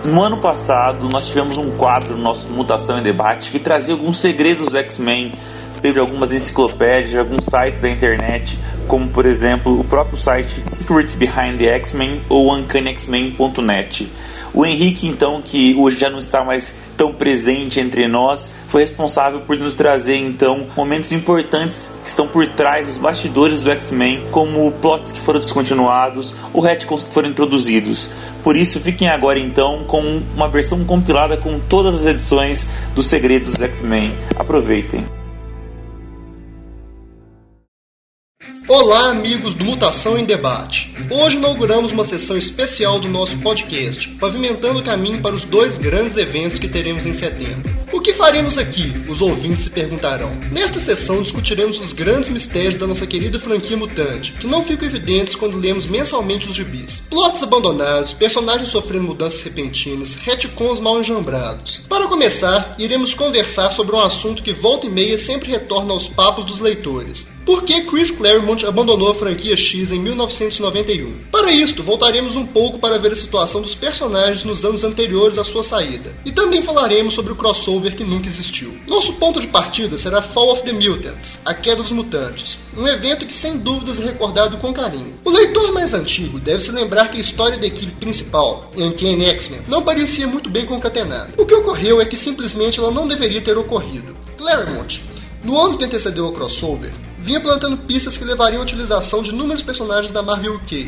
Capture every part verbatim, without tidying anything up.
No ano passado, nós tivemos um quadro no nosso Mutação em Debate que trazia alguns segredos do X-Men, de algumas enciclopédias, de alguns sites da internet, como por exemplo o próprio site Secrets Behind the X-Men ou uncanny x men ponto net. O Henrique, então, que hoje já não está mais tão presente entre nós, foi responsável por nos trazer, então, momentos importantes que estão por trás dos bastidores do X-Men, como plots que foram descontinuados ou retcons que foram introduzidos. Por isso, fiquem agora, então, com uma versão compilada com todas as edições dos Segredos do X-Men. Aproveitem! Olá, amigos do Mutação em Debate. Hoje inauguramos uma sessão especial do nosso podcast, pavimentando o caminho para os dois grandes eventos que teremos em setembro. O que faremos aqui? Os ouvintes se perguntarão. Nesta sessão discutiremos os grandes mistérios da nossa querida franquia mutante, que não ficam evidentes quando lemos mensalmente os gibis. Plots abandonados, personagens sofrendo mudanças repentinas, retcons mal enjambrados. Para começar, iremos conversar sobre um assunto que volta e meia sempre retorna aos papos dos leitores. Por que Chris Claremont abandonou a franquia X em mil novecentos e noventa e um? Para isto, voltaremos um pouco para ver a situação dos personagens nos anos anteriores à sua saída. E também falaremos sobre o crossover que nunca existiu. Nosso ponto de partida será Fall of the Mutants, a queda dos mutantes. Um evento que sem dúvidas é recordado com carinho. O leitor mais antigo deve se lembrar que a história da equipe principal, Uncanny X-Men, não parecia muito bem concatenada. O que ocorreu é que simplesmente ela não deveria ter ocorrido. Claremont, no ano que antecedeu o crossover, vinha plantando pistas que levariam à utilização de inúmeros personagens da Marvel U K.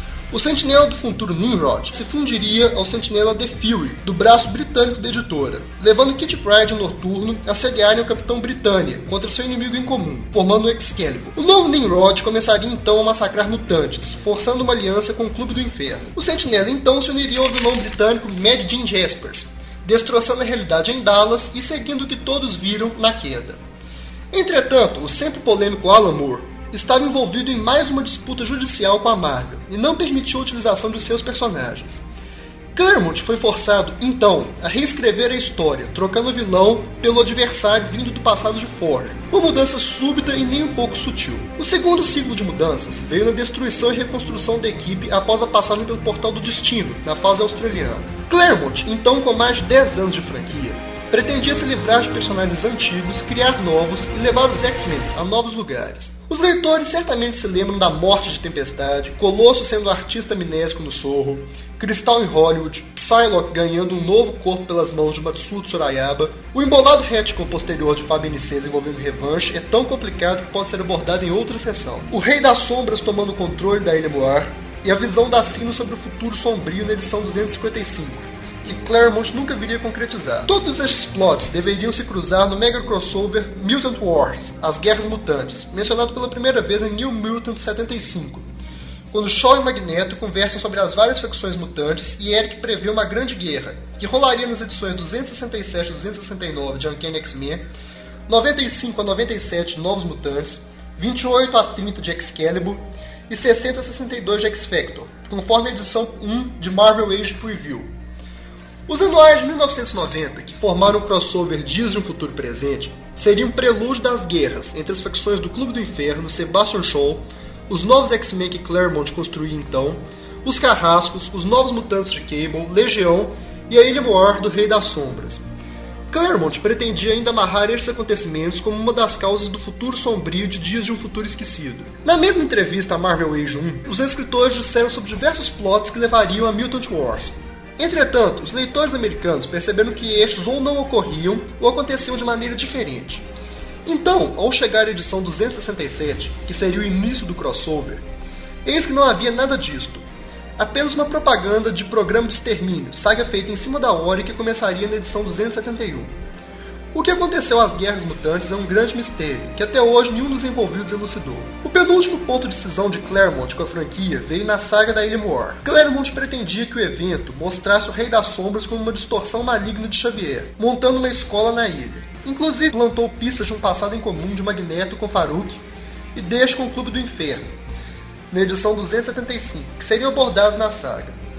O Sentinela do Futuro Nimrod se fundiria ao Sentinela The Fury, do braço britânico da editora, levando Kitty Pryde e Noturno a sediarem o Capitão Britânia contra seu inimigo em comum, formando o Excalibur. O novo Nimrod começaria então a massacrar mutantes, forçando uma aliança com o Clube do Inferno. O Sentinela então se uniria ao vilão britânico Mad Jean Jaspers, destroçando a realidade em Dallas e seguindo o que todos viram na queda. Entretanto, o sempre polêmico Alan Moore estava envolvido em mais uma disputa judicial com a Marvel e não permitiu a utilização de seus personagens. Claremont foi forçado, então, a reescrever a história, trocando o vilão pelo adversário vindo do passado de Forge, uma mudança súbita e nem um pouco sutil. O segundo ciclo de mudanças veio na destruição e reconstrução da equipe após a passagem pelo Portal do Destino, na fase australiana. Claremont, então com mais de dez anos de franquia, pretendia se livrar de personagens antigos, criar novos e levar os X-Men a novos lugares. Os leitores certamente se lembram da morte de Tempestade, Colosso sendo artista amnésico no Sorro, Cristal em Hollywood, Psylocke ganhando um novo corpo pelas mãos de Matsuo Tsurayaba. O embolado retcon posterior de Fábio N seis envolvendo Revanche é tão complicado que pode ser abordado em outra sessão. O Rei das Sombras tomando o controle da Ilha Moir e a visão da Sino sobre o futuro sombrio na edição duzentos e cinquenta e cinco. Que Claremont nunca viria concretizar. Todos estes plots deveriam se cruzar no mega crossover Mutant Wars, As Guerras Mutantes, mencionado pela primeira vez em New Mutant setenta e cinco, quando Shaw e Magneto conversam sobre as várias facções mutantes e Eric prevê uma grande guerra, que rolaria nas edições duzentos e sessenta e sete e duzentos e sessenta e nove de Uncanny X-Men, noventa e cinco a noventa e sete de Novos Mutantes, vinte e oito a trinta de Excalibur e sessenta a sessenta e dois de X-Factor, conforme a edição um de Marvel Age Preview. Os anuais de mil novecentos e noventa, que formaram o crossover Dias de um Futuro Presente, seriam um prelúdio das guerras entre as facções do Clube do Inferno, Sebastian Shaw, os novos X-Men que Claremont construía então, os Carrascos, os Novos Mutantes de Cable, Legião e a Ilha Moir do Rei das Sombras. Claremont pretendia ainda amarrar esses acontecimentos como uma das causas do futuro sombrio de Dias de um Futuro Esquecido. Na mesma entrevista a Marvel Age um, os escritores disseram sobre diversos plots que levariam a Mutant Wars. Entretanto, os leitores americanos perceberam que estes ou não ocorriam ou aconteciam de maneira diferente. Então, ao chegar à edição duzentos e sessenta e sete, que seria o início do crossover, eis que não havia nada disto. Apenas uma propaganda de programa de extermínio, saga feita em cima da hora e que começaria na edição duzentos e setenta e um. O que aconteceu às Guerras Mutantes é um grande mistério, que até hoje nenhum dos envolvidos elucidou. O penúltimo ponto de cisão de Claremont com a franquia veio na saga da Ilha Moir. Claremont pretendia que o evento mostrasse o Rei das Sombras como uma distorção maligna de Xavier, montando uma escola na ilha. Inclusive plantou pistas de um passado em comum de Magneto com Farouk e Dash com o Clube do Inferno, na edição duzentos e setenta e cinco, que seriam abordados na saga.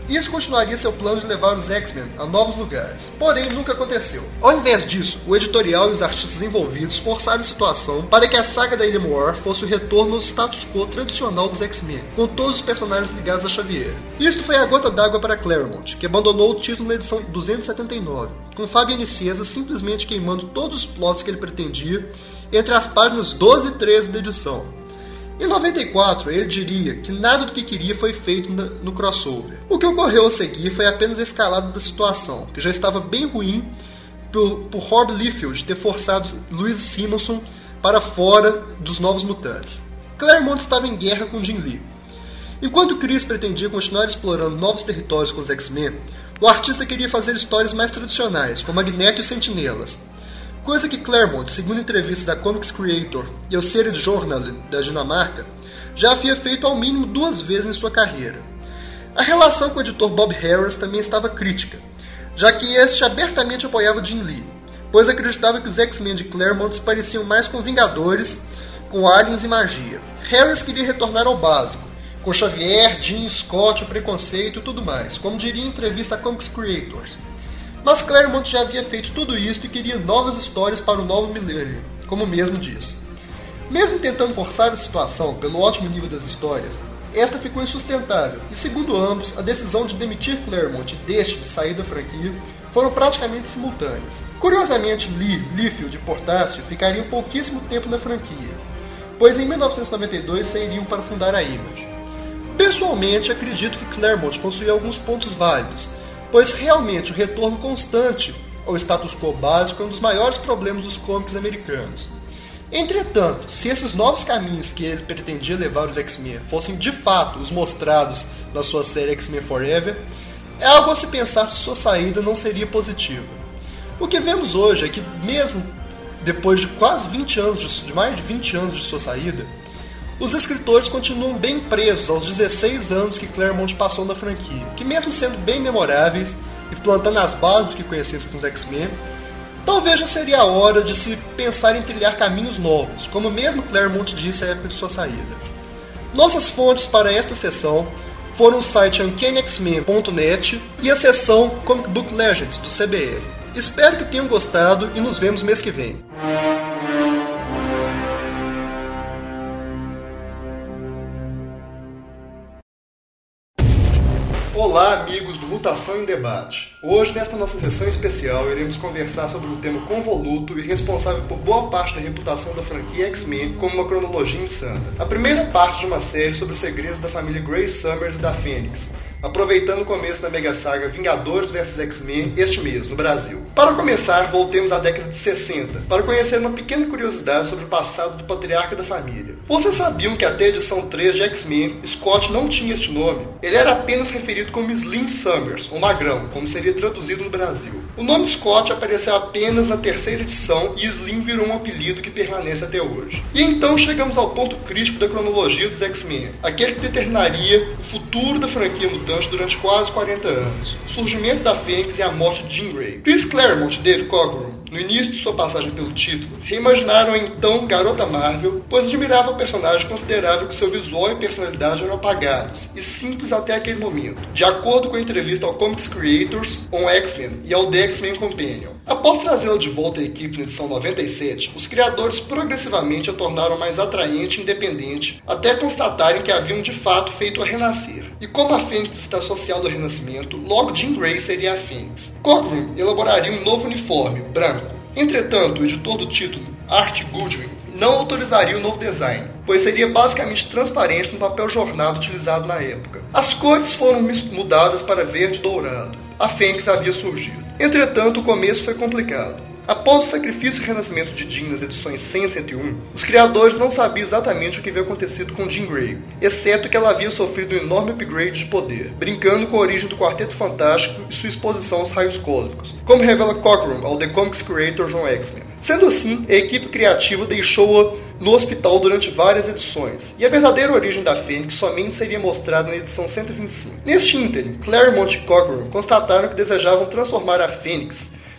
Isso continuaria seu plano de levar os X-Men a novos lugares, porém nunca aconteceu. Ao invés disso, o editorial e os artistas envolvidos forçaram a situação para que a saga da Ilha Moore fosse o retorno ao status quo tradicional dos X-Men, com todos os personagens ligados a Xavier. Isto foi a gota d'água para Claremont, que abandonou o título na edição duzentos e setenta e nove, com Fabian Nicieza simplesmente queimando todos os plots que ele pretendia entre as páginas doze e treze da edição. Em noventa e quatro, ele diria que nada do que queria foi feito no crossover. O que ocorreu a seguir foi apenas a escalada da situação, que já estava bem ruim por, por Rob Liefeld ter forçado Louise Simonson para fora dos Novos Mutantes. Claremont estava em guerra com Jim Lee. Enquanto Chris pretendia continuar explorando novos territórios com os X-Men, o artista queria fazer histórias mais tradicionais, com Magneto e Sentinelas. Coisa que Claremont, segundo entrevistas da Comics Creator e ao Series Journal da Dinamarca, já havia feito ao mínimo duas vezes em sua carreira. A relação com o editor Bob Harras também estava crítica, já que este abertamente apoiava Jim Lee, pois acreditava que os X-Men de Claremont se pareciam mais com Vingadores, com aliens e magia. Harras queria retornar ao básico, com Xavier, Jean, Scott, o preconceito e tudo mais, como diria em entrevista a Comics Creators. Mas Claremont já havia feito tudo isso e queria novas histórias para o novo milênio, como mesmo diz. Mesmo tentando forçar a situação pelo ótimo nível das histórias, esta ficou insustentável, e segundo ambos, a decisão de demitir Claremont e deste de sair da franquia foram praticamente simultâneas. Curiosamente, Lee, Liefeld e Portácio ficariam pouquíssimo tempo na franquia, pois em mil novecentos e noventa e dois sairiam para fundar a Image. Pessoalmente, acredito que Claremont possuía alguns pontos válidos, pois realmente o retorno constante ao status quo básico é um dos maiores problemas dos cómics americanos. Entretanto, se esses novos caminhos que ele pretendia levar os X-Men fossem de fato os mostrados na sua série X-Men Forever, é algo a se pensar se sua saída não seria positiva. O que vemos hoje é que, mesmo depois de quase vinte anos, de, de mais de vinte anos de sua saída, os escritores continuam bem presos aos dezesseis anos que Claremont passou na franquia, que mesmo sendo bem memoráveis e plantando as bases do que conhecemos com os X-Men, talvez já seria a hora de se pensar em trilhar caminhos novos, como mesmo Claremont disse à época de sua saída. Nossas fontes para esta sessão foram o site uncanny x men ponto net e a seção Comic Book Legends do C B L. Espero que tenham gostado e nos vemos mês que vem. Olá, amigos do Mutação em Debate. Hoje, nesta nossa sessão especial, iremos conversar sobre um tema convoluto e responsável por boa parte da reputação da franquia X-Men como uma cronologia insana. A primeira parte de uma série sobre os segredos da família Grey Summers e da Fênix, aproveitando o começo da mega saga Vingadores versus X-Men este mês, no Brasil. Para começar, voltemos à década de sessenta, para conhecer uma pequena curiosidade sobre o passado do patriarca da família. Vocês sabiam que até a edição três de X-Men, Scott não tinha este nome? Ele era apenas referido como Slim Summers, ou Magrão, como seria traduzido no Brasil. O nome Scott apareceu apenas na terceira edição e Slim virou um apelido que permanece até hoje. E então chegamos ao ponto crítico da cronologia dos X-Men, aquele que determinaria o futuro da franquia mutante durante quase quarenta anos, o surgimento da Fênix e a morte de Jean Grey. Chris Claremont e Dave Cockrum, no início de sua passagem pelo título, reimaginaram a então Garota Marvel, pois admirava o personagem e considerava que seu visual e personalidade eram apagados e simples até aquele momento, de acordo com a entrevista ao Comics Creators on X-Men e ao The X-Men Companion. Após trazê-la de volta à equipe na edição noventa e sete, os criadores progressivamente a tornaram mais atraente e independente, até constatarem que haviam de fato feito-a renascer. E como a Fênix está associada ao renascimento, logo Jean Grey seria a Fênix. Cockrum elaboraria um novo uniforme, branco. Entretanto, o editor do título, Art Goodwin, não autorizaria o novo design, pois seria basicamente transparente no papel jornal utilizado na época. As cores foram mudadas para verde dourado. A Fênix havia surgido. Entretanto, o começo foi complicado. Após o sacrifício e renascimento de Jean nas edições cem e cento e um, os criadores não sabiam exatamente o que havia acontecido com Jean Grey, exceto que ela havia sofrido um enorme upgrade de poder, brincando com a origem do Quarteto Fantástico e sua exposição aos raios cósmicos, como revela Cockrum ao The Comics Creators on X-Men. Sendo assim, a equipe criativa deixou-a no hospital durante várias edições, e a verdadeira origem da Fênix somente seria mostrada na edição cento e vinte e cinco. Neste ínterim, Claremont e Cockrum constataram que desejavam transformar a Fênix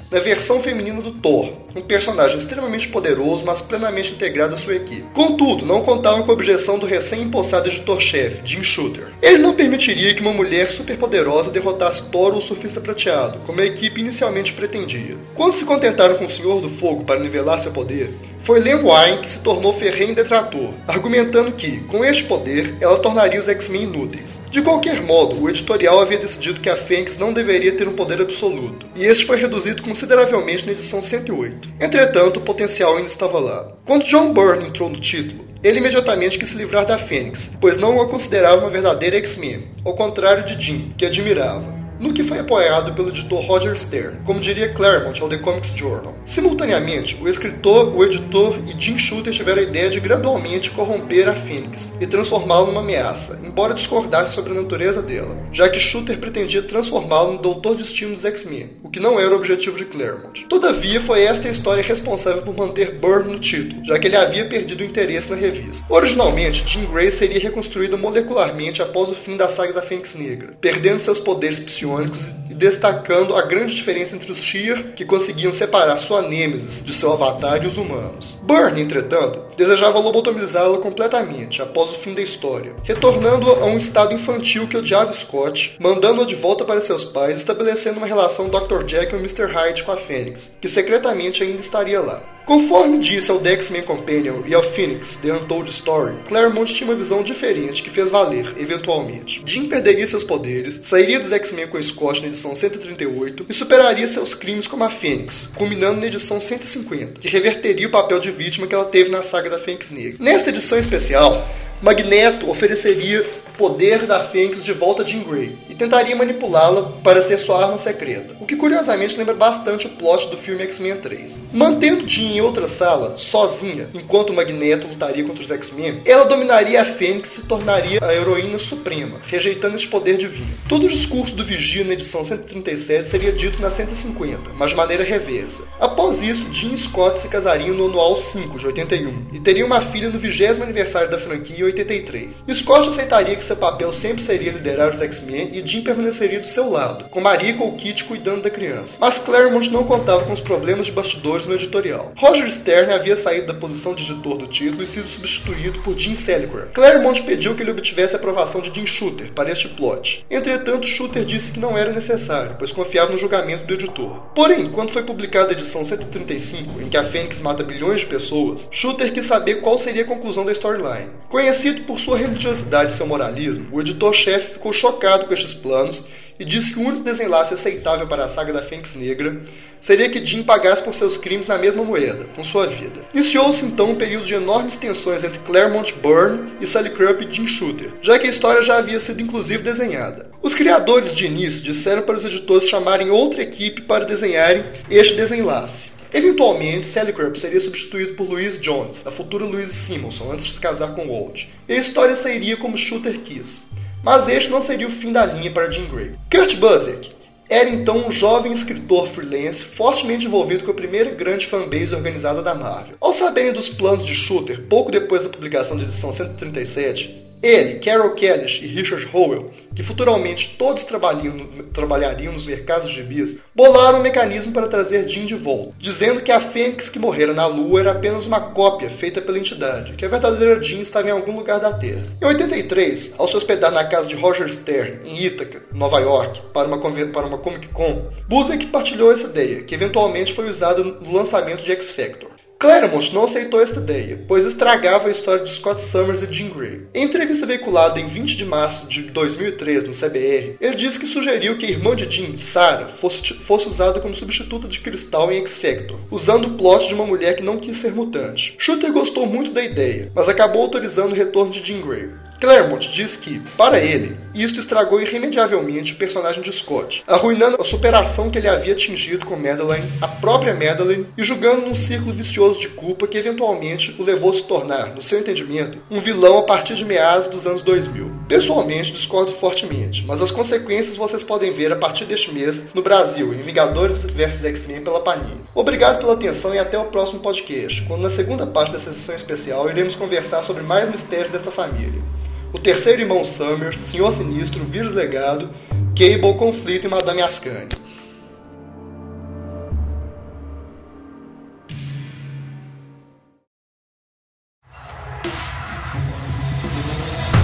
na versão feminina do Thor, um personagem extremamente poderoso, mas plenamente integrado à sua equipe. Contudo, não contavam com a objeção do recém-empossado editor-chefe, Jim Shooter. Ele não permitiria que uma mulher superpoderosa derrotasse Thor ou o Surfista Prateado, como a equipe inicialmente pretendia. Quando se contentaram com o Senhor do Fogo para nivelar seu poder, foi Len Wein que se tornou ferrenho detrator, argumentando que, com este poder, ela tornaria os X-Men inúteis. De qualquer modo, o editorial havia decidido que a Fênix não deveria ter um poder absoluto, e este foi reduzido consideravelmente na edição cento e oito. Entretanto, o potencial ainda estava lá. Quando John Byrne entrou no título, ele imediatamente quis se livrar da Fênix, pois não a considerava uma verdadeira X-Men, ao contrário de Jim, que admirava. No que foi apoiado pelo editor Roger Stern, como diria Claremont ao The Comics Journal. Simultaneamente, o escritor, o editor e Jim Shooter tiveram a ideia de gradualmente corromper a Fênix e transformá-la numa ameaça, embora discordasse sobre a natureza dela, já que Shooter pretendia transformá-lo no Doutor Destino dos X-Men, o que não era o objetivo de Claremont. Todavia, foi esta a história responsável por manter Byrne no título, já que ele havia perdido o interesse na revista. Originalmente, Jean Grey seria reconstruída molecularmente após o fim da saga da Fênix Negra, perdendo seus poderes psionicos e destacando a grande diferença entre os Shi'ar, que conseguiam separar sua nêmesis de seu avatar, e os humanos. Byrne, entretanto, desejava lobotomizá-la completamente após o fim da história, retornando-a a um estado infantil que odiava Scott, mandando-a de volta para seus pais, estabelecendo uma relação doutor Jekyll e mister Hyde com a Fênix, que secretamente ainda estaria lá. Conforme disse ao The X-Men Companion e ao Phoenix, The Untold Story, Claremont tinha uma visão diferente que fez valer, eventualmente. Jim perderia seus poderes, sairia dos X-Men com Scott na edição cento e trinta e oito e superaria seus crimes como a Fênix, culminando na edição cento e cinquenta, que reverteria o papel de vítima que ela teve na saga da Fênix Negra. Nesta edição especial, Magneto ofereceria o poder da Fênix de volta a Jean Grey e tentaria manipulá-la para ser sua arma secreta, o que curiosamente lembra bastante o plot do filme X-Men três. Mantendo Jean em outra sala, sozinha, enquanto Magneto lutaria contra os X-Men, ela dominaria a Fênix e se tornaria a heroína suprema, rejeitando esse poder divino. Todo o discurso do Vigia na edição cento e trinta e sete seria dito na cento e cinquenta, mas de maneira reversa. Após isso, Jean e Scott se casariam no Anual cinco de oitenta e um e teriam uma filha no vigésimo aniversário da franquia em oitenta e três. Scott aceitaria que seu papel sempre seria liderar os X-Men e Jean permaneceria do seu lado, com Mariko ou Kitty cuidando da criança. Mas Claremont não contava com os problemas de bastidores no editorial. Roger Stern havia saído da posição de editor do título e sido substituído por Jim Salinger. Claremont pediu que ele obtivesse a aprovação de Jim Shooter para este plot. Entretanto, Shooter disse que não era necessário, pois confiava no julgamento do editor. Porém, quando foi publicada a edição cento e trinta e cinco, em que a Fênix mata bilhões de pessoas, Shooter quis saber qual seria a conclusão da storyline. Conhecido por sua religiosidade e seu moralismo, o editor-chefe ficou chocado com estes planos e disse que o único desenlace aceitável para a saga da Fênix Negra seria que Jim pagasse por seus crimes na mesma moeda, com sua vida. Iniciou-se então um período de enormes tensões entre Claremont, Byrne e Sally Krupp e Jim Shooter, já que a história já havia sido inclusive desenhada. Os criadores de início disseram para os editores chamarem outra equipe para desenharem este desenlace. Eventualmente, Sally Krupp seria substituído por Louise Jones, a futura Louise Simonson, antes de se casar com Walt, e a história sairia como Shooter quis. Mas este não seria o fim da linha para Jean Grey. Kurt Busiek era então um jovem escritor freelance fortemente envolvido com a primeira grande fanbase organizada da Marvel. Ao saberem dos planos de Shooter pouco depois da publicação da edição cento e trinta e sete, ele, Carol Kelly e Richard Howell, que futuramente todos trabalhariam, trabalhariam nos mercados de gibis, bolaram um mecanismo para trazer Jean de volta, dizendo que a Fênix que morrera na Lua era apenas uma cópia feita pela entidade, que a verdadeira Jean estava em algum lugar da Terra. Em oitenta e três, ao se hospedar na casa de Roger Stern, em Ítaca, Nova York, para uma, para uma Comic Con, Busiek partilhou essa ideia, que eventualmente foi usada no lançamento de X-Factor. Claremont não aceitou esta ideia, pois estragava a história de Scott Summers e Jean Grey. Em entrevista veiculada em vinte de março de dois mil e três no C B R, ele disse que sugeriu que a irmã de Jean, Sarah, fosse, fosse usada como substituta de Cristal em X-Factor, usando o plot de uma mulher que não quis ser mutante. Shooter gostou muito da ideia, mas acabou autorizando o retorno de Jean Grey. Claremont diz que, para ele, isto estragou irremediavelmente o personagem de Scott, arruinando a superação que ele havia atingido com Madeleine, a própria Madeleine, e julgando num círculo vicioso de culpa que eventualmente o levou a se tornar, no seu entendimento, um vilão a partir de meados dos anos dois mil. Pessoalmente, discordo fortemente, mas as consequências vocês podem ver a partir deste mês no Brasil, em Vingadores versus X-Men pela Panini. Obrigado pela atenção e até o próximo podcast, quando na segunda parte dessa sessão especial iremos conversar sobre mais mistérios desta família. O terceiro irmão Summers, Senhor Sinistro, Vírus Legado, Cable, Conflito e Madame Ascani.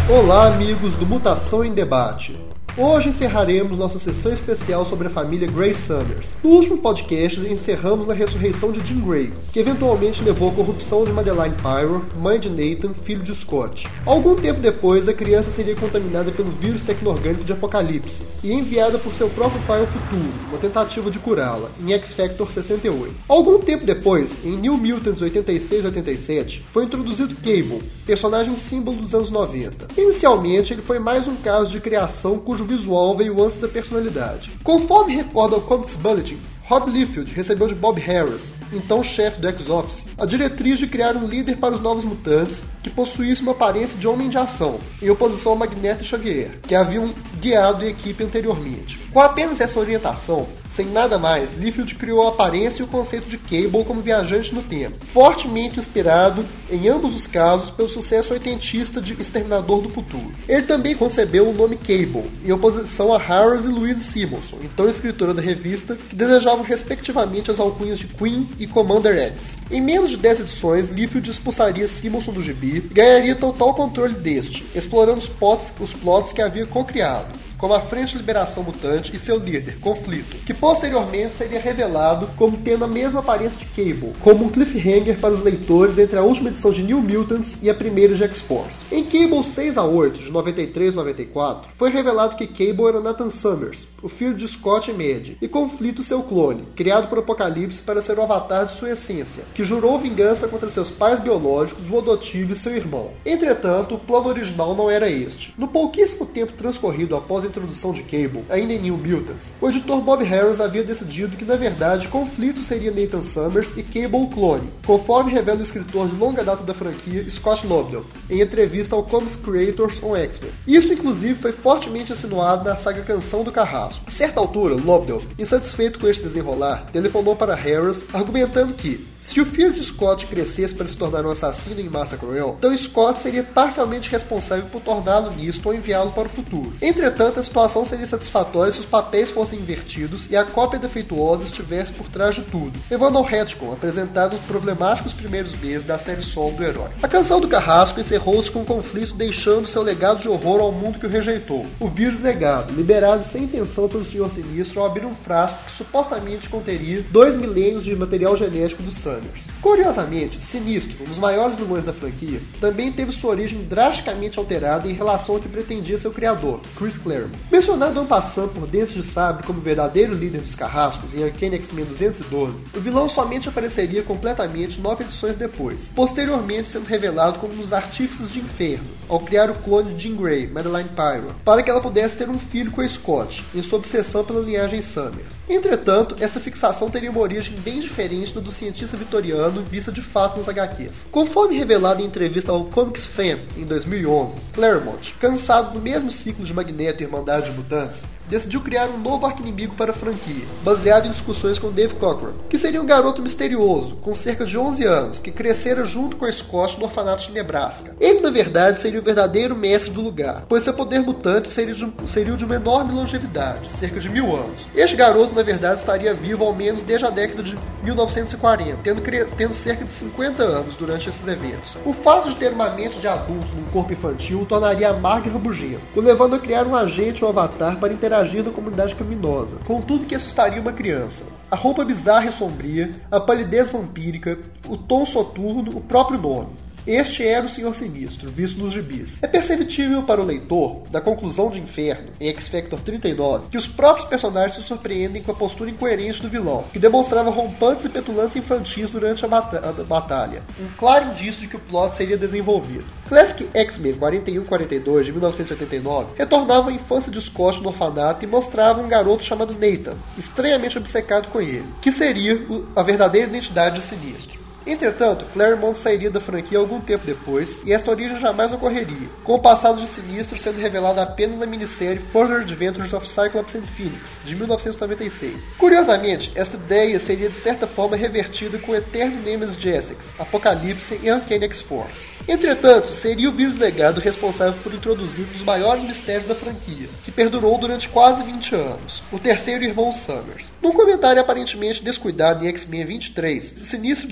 Olá, amigos do Mutação em Debate. Hoje encerraremos nossa sessão especial sobre a família Grey Summers. No último podcast, encerramos na ressurreição de Jean Grey, que eventualmente levou à corrupção de Madeline Pyro, mãe de Nathan, filho de Scott. Algum tempo depois, a criança seria contaminada pelo vírus tecno-orgânico de Apocalipse e enviada por seu próprio pai ao futuro, uma tentativa de curá-la, em X-Factor sessenta e oito. Algum tempo depois, em New Mutants oitenta e seis oitenta e sete, foi introduzido Cable, personagem símbolo dos anos noventa. Inicialmente, ele foi mais um caso de criação cujo visual veio antes da personalidade. Conforme recorda o Comics Bulletin, Rob Liefeld recebeu de Bob Harras, então chefe do X-Office, a diretriz de criar um líder para os Novos Mutantes que possuísse uma aparência de homem de ação, em oposição ao Magneto e Xavier, que haviam guiado a equipe anteriormente. Com apenas essa orientação, sem nada mais, Liefeld criou a aparência e o conceito de Cable como viajante no tempo, fortemente inspirado, em ambos os casos, pelo sucesso oitentista de Exterminador do Futuro. Ele também concebeu o nome Cable, em oposição a Harris e Louise Simonson, então escritora da revista, que desejavam respectivamente as alcunhas de Queen e Commander X. Em menos de dez edições, Liefeld expulsaria Simonson do gibi e ganharia total controle deste, explorando os plots, os plots que havia co-criado, como a Frente de Liberação Mutante e seu líder, Conflito, que posteriormente seria revelado como tendo a mesma aparência de Cable, como um cliffhanger para os leitores entre a última edição de New Mutants e a primeira de X-Force. Em Cable seis a oito, de noventa e três a noventa e quatro, foi revelado que Cable era Nathan Summers, o filho de Scott e Mad, e Conflito, seu clone, criado por Apocalipse para ser o avatar de sua essência, que jurou vingança contra seus pais biológicos, o adotivo e seu irmão. Entretanto, o plano original não era este. No pouquíssimo tempo transcorrido após a introdução de Cable, ainda em New Mutants, o editor Bob Harras havia decidido que, na verdade, Conflito seria Nathan Summers e Cable o clone, conforme revela o escritor de longa data da franquia, Scott Lobdell, em entrevista ao Comics Creators on X-Men. Isto, inclusive, foi fortemente insinuado na saga Canção do Carrasco. A certa altura, Lobdell, insatisfeito com este desenrolar, telefonou para Harras, argumentando que, se o filho de Scott crescesse para se tornar um assassino em massa cruel, então Scott seria parcialmente responsável por torná-lo nisto ou enviá-lo para o futuro. Entretanto, a situação seria satisfatória se os papéis fossem invertidos e a cópia defeituosa estivesse por trás de tudo, levando ao retcon, apresentado nos problemáticos primeiros meses da série solo do herói. A Canção do Carrasco encerrou-se com um conflito deixando seu legado de horror ao mundo que o rejeitou. O vírus negado, liberado sem intenção pelo Senhor Sinistro ao abrir um frasco que supostamente conteria dois milênios de material genético do Summers. Curiosamente, Sinistro, um dos maiores vilões da franquia, também teve sua origem drasticamente alterada em relação ao que pretendia seu criador, Chris Claremont. Mencionado en passant por Dentes de Sabre como verdadeiro líder dos Carrascos em Uncanny X-Men duzentos e doze, o vilão somente apareceria completamente nove edições depois, posteriormente sendo revelado como um dos artífices de Inferno, ao criar o clone de Jean Grey, Madeline Pyro, para que ela pudesse ter um filho com Scott, em sua obsessão pela linhagem Summers. Entretanto, essa fixação teria uma origem bem diferente da do cientista vitoriano vista de fato nas agá quês. Conforme revelado em entrevista ao Comics Fan em dois mil e onze, Claremont, cansado do mesmo ciclo de Magneto e Irmandade de Mutantes, decidiu criar um novo arqui-inimigo para a franquia, baseado em discussões com Dave Cockrum, que seria um garoto misterioso, com cerca de onze anos, que crescera junto com Scott no orfanato de Nebraska. Ele, na verdade, seria o verdadeiro mestre do lugar, pois seu poder mutante seria de, seria de uma enorme longevidade, cerca de mil anos. Este garoto, na verdade, estaria vivo ao menos desde a década de mil novecentos e quarenta, tendo, tendo cerca de cinquenta anos durante esses eventos. O fato de ter uma mente de adulto num corpo infantil o tornaria amargo e rabugento, o levando a criar um agente ou avatar para interagir agir na comunidade criminosa, contudo que assustaria uma criança. A roupa bizarra e sombria, a palidez vampírica, o tom soturno, o próprio nome. Este era o Senhor Sinistro, visto nos gibis. É perceptível para o leitor, da conclusão de Inferno, em X-Factor trinta e nove, que os próprios personagens se surpreendem com a postura incoerente do vilão, que demonstrava rompantes e petulância infantis durante a, bat a batalha. Um claro indício de que o plot seria desenvolvido. Classic X-Men quarenta e um quarenta e dois, de mil novecentos e oitenta e nove, retornava à infância de Scott no orfanato e mostrava um garoto chamado Nathan, estranhamente obcecado com ele, que seria a verdadeira identidade de Sinistro. Entretanto, Claremont sairia da franquia algum tempo depois, e esta origem jamais ocorreria, com o passado de Sinistro sendo revelado apenas na minissérie Further Adventures of Cyclops and Phoenix, de mil novecentos e noventa e seis. Curiosamente, esta ideia seria de certa forma revertida com o eterno Nemesis de Essex, Apocalipse e Uncanny X-Force. Entretanto, seria o vírus legado responsável por introduzir um dos maiores mistérios da franquia, que perdurou durante quase vinte anos, o terceiro irmão Summers. Num comentário aparentemente descuidado em X-Men vinte e três, o Sinistro disse que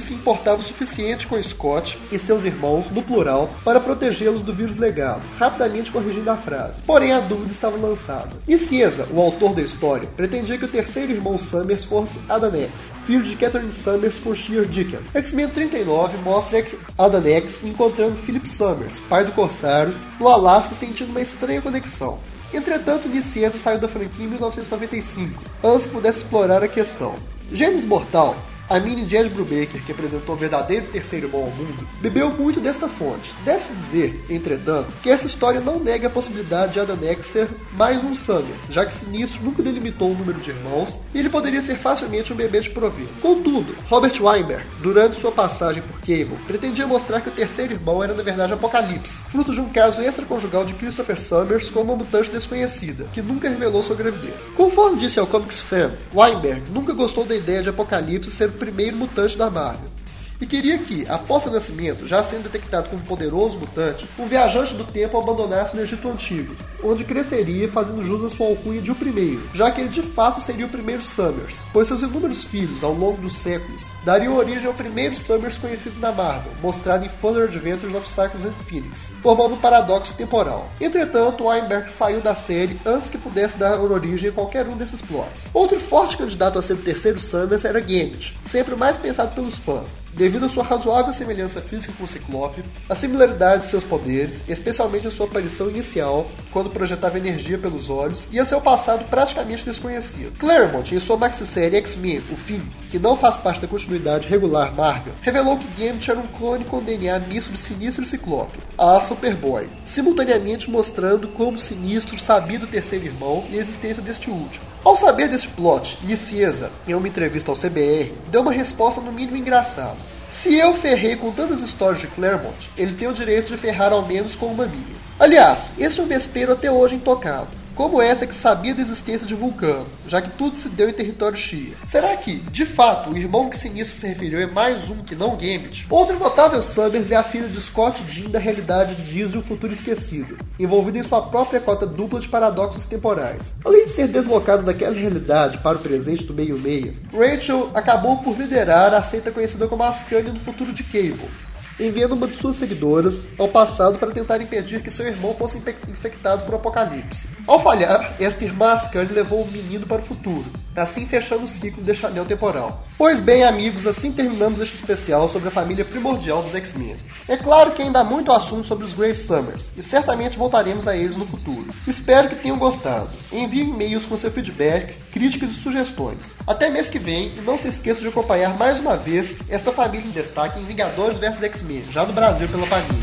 se importava o suficiente com Scott e seus irmãos, no plural, para protegê-los do vírus legado, rapidamente corrigindo a frase. Porém, a dúvida estava lançada. Nicieza, o autor da história, pretendia que o terceiro irmão Summers fosse Adam X, filho de Catherine Summers por Sheer Deacon. X-Men trinta e nove mostra Adam X encontrando Philip Summers, pai do Corsário, no Alasca, sentindo uma estranha conexão. Entretanto, Nicieza saiu da franquia em mil novecentos e noventa e cinco, antes que pudesse explorar a questão. James Mortal, a mini Jed Brubaker, que apresentou o verdadeiro terceiro irmão ao mundo, bebeu muito desta fonte. Deve-se dizer, entretanto, que essa história não nega a possibilidade de Adam X ser mais um Summers, já que Sinistro nunca delimitou o número de irmãos e ele poderia ser facilmente um bebê de provino. Contudo, Robert Weinberg, durante sua passagem por Cable, pretendia mostrar que o terceiro irmão era na verdade Apocalipse, fruto de um caso extraconjugal de Christopher Summers com uma mutante desconhecida, que nunca revelou sua gravidez. Conforme disse ao Comics Fan, Weinberg nunca gostou da ideia de Apocalipse ser o primeiro mutante da Marvel, e queria que, após seu nascimento, já sendo detectado como poderoso mutante, um viajante do tempo o abandonasse no Egito Antigo, onde cresceria fazendo jus à sua alcunha de o primeiro, já que ele de fato seria o primeiro Summers, pois seus inúmeros filhos, ao longo dos séculos, dariam origem ao primeiro Summers conhecido na Marvel, mostrado em Further Adventures of Cyclops and Phoenix, formando um paradoxo temporal. Entretanto, Weinberg saiu da série antes que pudesse dar origem a qualquer um desses plots. Outro forte candidato a ser o terceiro Summers era Gambit, sempre o mais pensado pelos fãs, devido à sua razoável semelhança física com o Ciclope, a similaridade de seus poderes, especialmente a sua aparição inicial, quando projetava energia pelos olhos, e a seu passado praticamente desconhecido. Claremont, em sua maxi-série X-Men, O Fim, que não faz parte da continuidade regular Marvel, revelou que Gambit era um clone com D N A misto de Sinistro e Ciclope, a Superboy, simultaneamente mostrando como Sinistro sabia do terceiro irmão e a existência deste último. Ao saber deste plot, Nicieza, em uma entrevista ao C B R, deu uma resposta no mínimo engraçada. Se eu ferrei com tantas histórias de Claremont, ele tem o direito de ferrar ao menos com uma minha. Aliás, este é um vespeiro até hoje intocado, como essa que sabia da existência de Vulcano, já que tudo se deu em território Shia. Será que, de fato, o irmão que Sinistro se referiu é mais um que não Gambit? Outro notável Summers é a filha de Scott Jean da realidade de Dias de um Futuro Esquecido, envolvida em sua própria cota dupla de paradoxos temporais. Além de ser deslocada daquela realidade para o presente do meio-meia, Rachel acabou por liderar a seita conhecida como Ascania no futuro de Cable, enviando uma de suas seguidoras ao passado para tentar impedir que seu irmão fosse infectado por Apocalipse. Ao falhar, esta irmã Ascania levou o menino para o futuro, assim fechando o ciclo deste anel temporal. Pois bem, amigos, assim terminamos este especial sobre a família primordial dos X-Men. É claro que ainda há muito assunto sobre os Grey Summers, e certamente voltaremos a eles no futuro. Espero que tenham gostado. Enviem e-mails com seu feedback, críticas e sugestões. Até mês que vem, e não se esqueça de acompanhar mais uma vez esta família em destaque em Vingadores versus X-Men, já no Brasil pela Panini.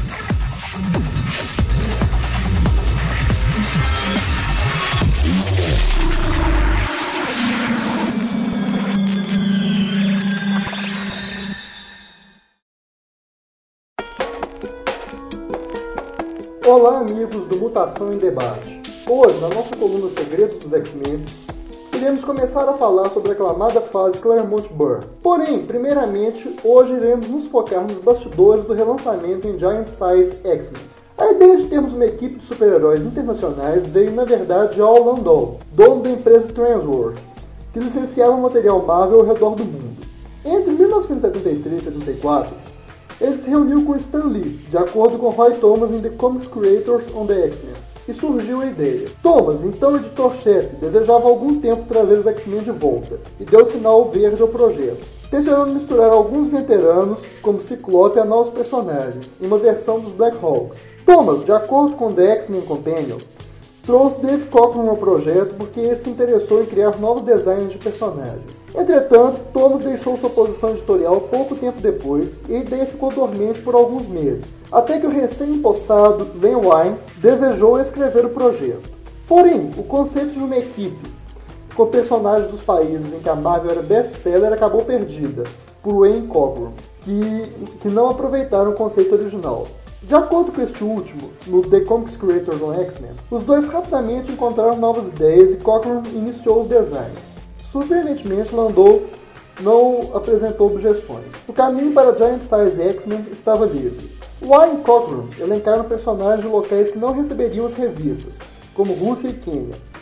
Olá, amigos do Mutação em Debate. Hoje, na nossa coluna Segredos dos X-Men, iremos começar a falar sobre a aclamada fase Claremont-Burr. Porém, primeiramente, hoje iremos nos focar nos bastidores do relançamento em Giant Size X-Men. A ideia de termos uma equipe de super-heróis internacionais veio, na verdade, de Al Landau, dono da empresa Transworld, que licenciava material Marvel ao redor do mundo. Entre mil novecentos e setenta e três e setenta e quatro, ele se reuniu com Stan Lee, de acordo com Roy Thomas em The Comics Creators on the X-Men, e surgiu a ideia. Thomas, então editor-chefe, desejava há algum tempo trazer os X-Men de volta, e deu sinal verde ao projeto, tensionando misturar alguns veteranos, como Ciclope, a novos personagens, em uma versão dos Black Hawks. Thomas, de acordo com The X-Men Companion, trouxe Dave Cockrum ao projeto porque ele se interessou em criar novos designs de personagens. Entretanto, Thomas deixou sua posição editorial pouco tempo depois e a ideia ficou dormente por alguns meses, até que o recém-empossado Len Wein desejou escrever o projeto. Porém, o conceito de uma equipe com personagens dos países em que a Marvel era best-seller acabou perdida por Wayne Cockrum, que, que não aproveitaram o conceito original. De acordo com este último, no The Comics Creators on X-Men, os dois rapidamente encontraram novas ideias e Cockrum iniciou os designs. Surpreendentemente, Landau não apresentou objeções. O caminho para Giant Size X-Men estava livre. Wein e Cockrum elencaram personagens de locais que não receberiam as revistas, como Rússia e Quênia.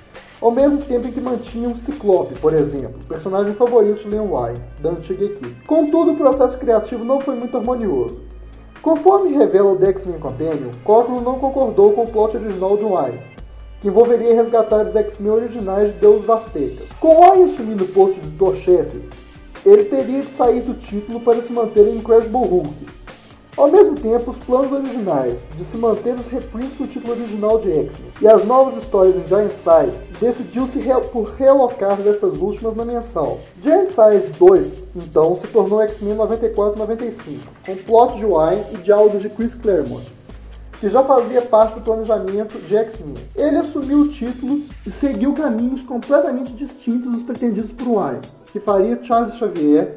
ao mesmo tempo em que mantinham o Ciclope, por exemplo, personagem favorito de Len Wein, da antiga equipe. Contudo, o processo criativo não foi muito harmonioso. Conforme revela o The X-Men Companion, Cockrum não concordou com o plot original de Wein, que envolveria resgatar os X-Men originais de deuses aztecas. Com Wein assumindo o posto de editor-chefe, ele teria de sair do título para se manter em Incredible Hulk. Ao mesmo tempo, os planos originais de se manter os reprints do título original de X-Men e as novas histórias em Giant Size decidiu-se re- por realocar dessas últimas na mensal. Giant Size dois, então, se tornou X-Men noventa e quatro noventa e cinco, com plot de Wein e diálogos de Chris Claremont, que já fazia parte do planejamento de X-Men. Ele assumiu o título e seguiu caminhos completamente distintos dos pretendidos por Wein, que faria Charles Xavier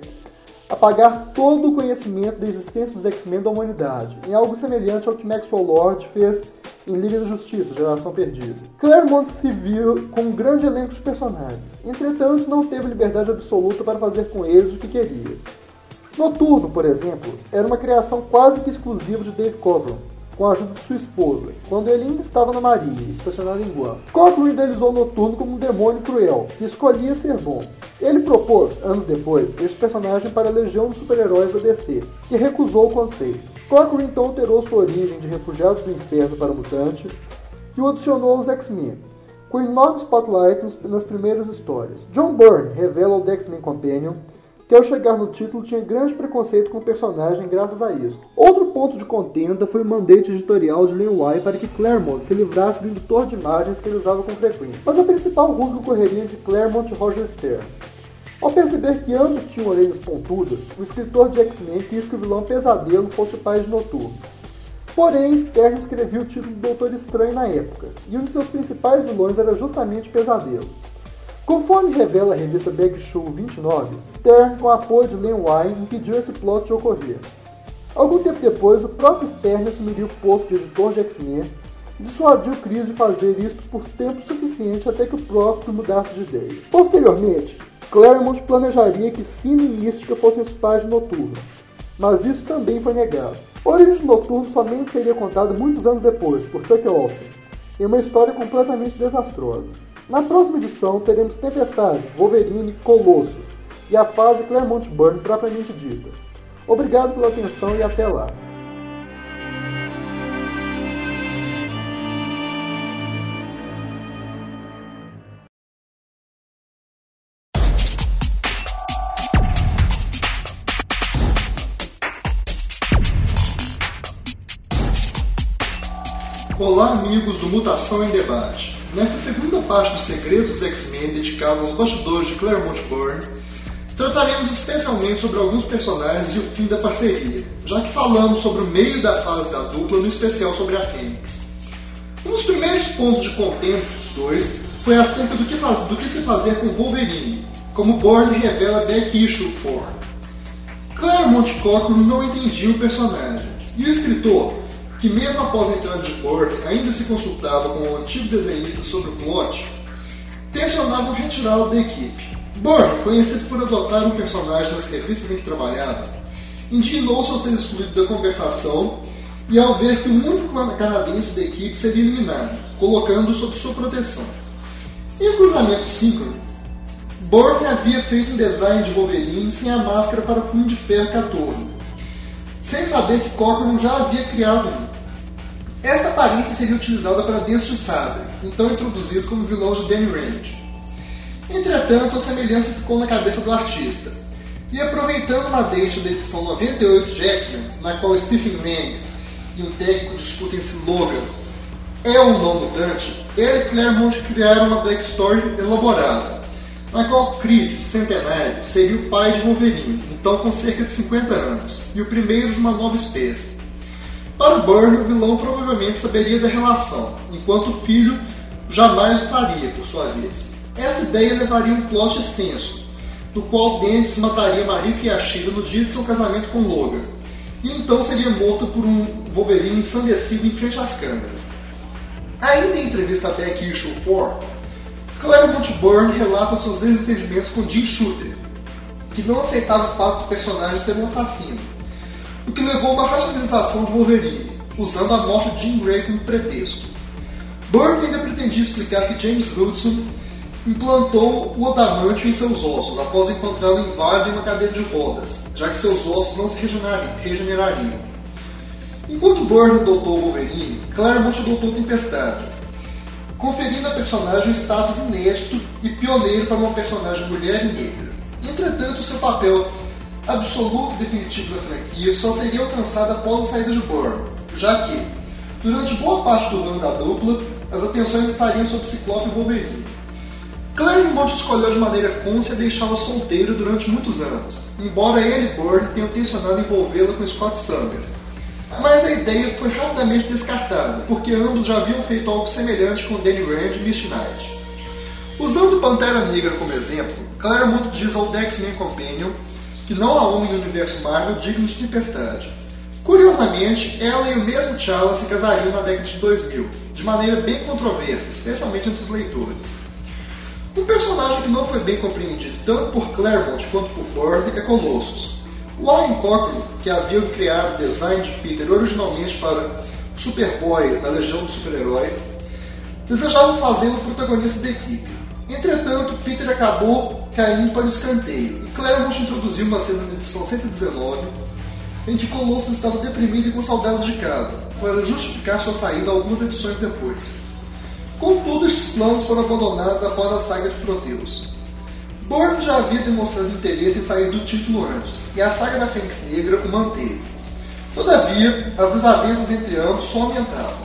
apagar todo o conhecimento da existência dos X-Men da humanidade, em algo semelhante ao que Maxwell Lord fez em Liga da Justiça, Geração Perdida. Claremont se viu com um grande elenco de personagens, entretanto não teve liberdade absoluta para fazer com eles o que queria. Noturno, por exemplo, era uma criação quase que exclusiva de Dave Cockrum, com a ajuda de sua esposa, quando ele ainda estava na Marinha, estacionado em Guam. Cockrum idealizou Noturno como um demônio cruel, que escolhia ser bom. Ele propôs, anos depois, este personagem para a Legião dos Super-Heróis da D C, que recusou o conceito. Cockrum então alterou sua origem de refugiado do inferno para mutante e o adicionou aos X-Men, com enorme spotlight nas primeiras histórias. John Byrne revela ao The X-Men Companion que ao chegar no título tinha grande preconceito com o personagem graças a isso. Outro ponto de contenda foi o mandate editorial de Len Wein para que Claremont se livrasse do indutor de imagens que ele usava com frequência. Mas a principal rusga ocorreria entre Claremont e Roger Stern. Ao perceber que ambos tinham orelhas pontudas, o escritor de X-Men quis que o vilão Pesadelo fosse o pai de Noturno. Porém, Stern escrevia o título do Doutor Estranho na época, e um de seus principais vilões era justamente Pesadelo. Conforme revela a revista Big Show vinte e nove, Stern, com apoio de Len Wein, impediu esse plot de ocorrer. Algum tempo depois, o próprio Stern assumiria o posto de editor de X-Men e dissuadiu Chris de fazer isso por tempo suficiente até que o próprio mudasse de ideia. Posteriormente, Claremont planejaria que Sina e Mística fossem os pais de Noturno, mas isso também foi negado. A origem de Noturno somente seria contada muitos anos depois, por Chuck Olsen, em uma história completamente desastrosa. Na próxima edição, teremos Tempestade, Wolverine, Colossus e a fase Claremont Byrne propriamente dita. Obrigado pela atenção e até lá! Olá, amigos do Mutação em Debate. Nesta segunda parte dos Segredos dos X-Men, dedicada aos bastidores de Claremont Byrne, trataremos especialmente sobre alguns personagens e o fim da parceria, já que falamos sobre o meio da fase da dupla no especial sobre a Fênix. Um dos primeiros pontos de contento dos dois foi acerca do que, faz, do que se fazer com Wolverine, como Byrne revela Back Issue quatro. Claremont e Cockrum não entendiam o personagem, e o escritor, que mesmo após a entrada de Byrne ainda se consultava com o antigo desenhista sobre o plot, tensionavam retirá-lo da equipe. Byrne, conhecido por adotar um personagem nas revistas em que trabalhava, indignou-se ao ser excluído da conversação e ao ver que o único canadense da equipe seria eliminado, colocando-o sob sua proteção. Em um cruzamento síncrono, Byrne havia feito um design de Wolverine sem a máscara para o Punho de Ferro quatorze, sem saber que Cockrum já havia criado um. Esta aparência seria utilizada para Dentes de Sabre, então introduzido como vilão de Danny Rand. Entretanto, a semelhança ficou na cabeça do artista, e aproveitando uma deixa da edição noventa e oito de X-Men, na qual Stephen Lang e um técnico discutem se Logan é ou não mutante, ele e Claremont criaram uma backstory elaborada, na qual Creed, centenário, seria o pai de Wolverine, então com cerca de cinquenta anos, e o primeiro de uma nova espécie. Para Byrne, o vilão provavelmente saberia da relação, enquanto o filho jamais o faria, por sua vez. Esta ideia levaria um plot extenso, no qual Bendis mataria Mariko Yashida no dia de seu casamento com Logan, e então seria morto por um Wolverine ensandecido em frente às câmeras. Ainda em entrevista a Back Issue quatro, Claremont Byrne relata seus desentendimentos com Jim Shooter, que não aceitava o fato do personagem ser um assassino, o que levou a uma racionalização de Wolverine, usando a morte de Jean Grey como pretexto. Byrne ainda pretendia explicar que James Hudson implantou o adamantio em seus ossos após encontrá-lo inválido em uma cadeira de rodas, já que seus ossos não se regenerariam. Enquanto Byrne adotou Wolverine, Claremont adotou Tempestade, conferindo à personagem um status inédito e pioneiro para uma personagem mulher e negra. Entretanto, seu papel absoluto e definitivo da franquia só seria alcançado após a saída de Byrne, já que, durante boa parte do ano da dupla, as atenções estariam sobre Ciclope e Wolverine. Claremont escolheu de maneira cônscia deixá-la solteira durante muitos anos, embora ele e Byrne tenham tensionado envolvê-la com Scott Summers. Mas a ideia foi rapidamente descartada, porque ambos já haviam feito algo semelhante com Danny Rand e Misty Knight. Usando Pantera Negra como exemplo, Claremont diz ao The X-Men Companion que não há homem no universo Marvel digno de Tempestade. Curiosamente, ela e o mesmo T'Challa se casariam na década de dois mil, de maneira bem controversa, especialmente entre os leitores. Um personagem que não foi bem compreendido tanto por Claremont quanto por Byrne é Colossus. O Alan Cochran, que havia criado o design de Peter originalmente para Superboy na Legião dos Super-Heróis, desejava fazê-lo protagonista da equipe. Entretanto, Peter acabou caindo para o escanteio, e Claremont introduziu uma cena na edição cento e dezenove em que Colossus estava deprimido e com saudades de casa, para justificar sua saída algumas edições depois. Contudo, estes planos foram abandonados após a saga de Proteus. Byrne já havia demonstrado interesse em sair do título antes, e a saga da Fênix Negra o manteve. Todavia, as desavenças entre ambos só aumentavam.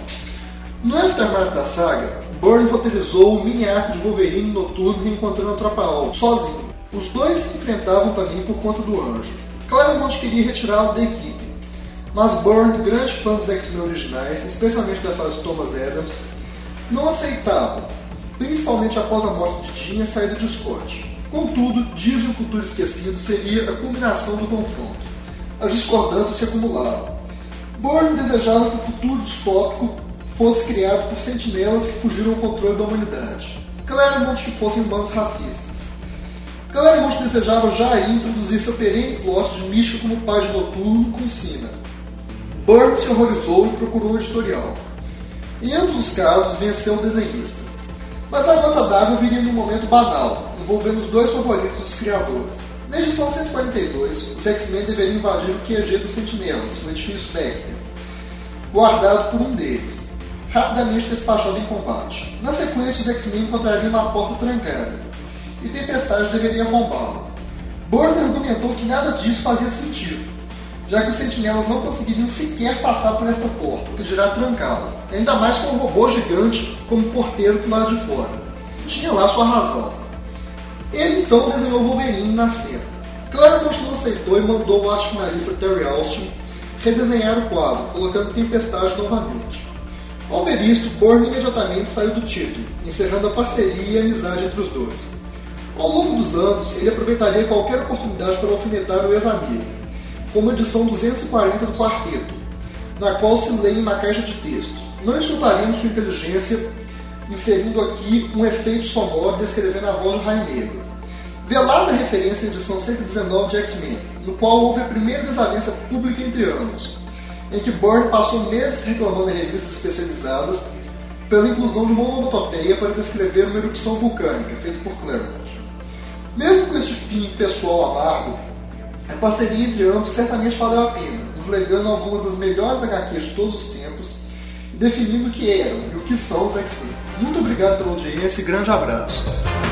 No aftermath da saga, Byrne roteirizou o mini-arco de Wolverine Noturno reencontrando a Tropa Alpha, sozinho. Os dois se enfrentavam também por conta do Anjo. Claremont queria retirá-lo da equipe, mas Byrne, grande fã dos X-Men originais, especialmente da fase de Thomas Adams, não aceitava, principalmente após a morte de Jean e a saída de Scott. Contudo, Dias de um Futuro Esquecido seria a culminação do confronto. As discordâncias se acumulavam. Byrne desejava que o futuro distópico fosse criado por sentinelas que fugiram ao controle da humanidade. Claremont que fossem humanos racistas. Claremont desejava já aí introduzir seu perene plot de Mística como pai de Noturno com Sina. Byrne se horrorizou e procurou o editorial. Em ambos os casos, venceu o desenhista. Mas a gota d'água viria num momento banal, envolvendo os dois favoritos dos criadores. Na edição cento e quarenta e dois, os X-Men deveriam invadir o Q G dos Sentinelas, o edifício Baxter, guardado por um deles, rapidamente despachado em combate. Na sequência, os X-Men encontrariam uma porta trancada, e Tempestade deveria arrombá-la. Byrne argumentou que nada disso fazia sentido, já que os Sentinelas não conseguiriam sequer passar por esta porta, o que dirá trancá-la, ainda mais com um robô gigante como porteiro do lado de fora. Tinha lá sua razão. Ele então desenhou Wolverine na cena. Claremont não aceitou e mandou o arte finalista Terry Austin redesenhar o quadro, colocando Tempestade novamente. Ao ver isto, Byrne imediatamente saiu do título, encerrando a parceria e a amizade entre os dois. Ao longo dos anos, ele aproveitaria qualquer oportunidade para alfinetar o ex-amigo, como a edição duzentos e quarenta do Quarteto, na qual se lê em uma caixa de texto. Não insultaremos sua inteligência, inserindo aqui um efeito sonoro descrevendo a voz do Raio Negro. Velada referência à edição cento e dezenove de X-Men, no qual houve a primeira desavença pública entre ambos, em que Byrne passou meses reclamando em revistas especializadas pela inclusão de uma onomatopeia para descrever uma erupção vulcânica, feita por Claremont. Mesmo com este fim pessoal amargo, a parceria entre ambos certamente valeu a pena, nos legando algumas das melhores H Qs de todos os tempos e definindo o que eram e o que são os X-Men. Muito obrigado pela audiência e grande abraço.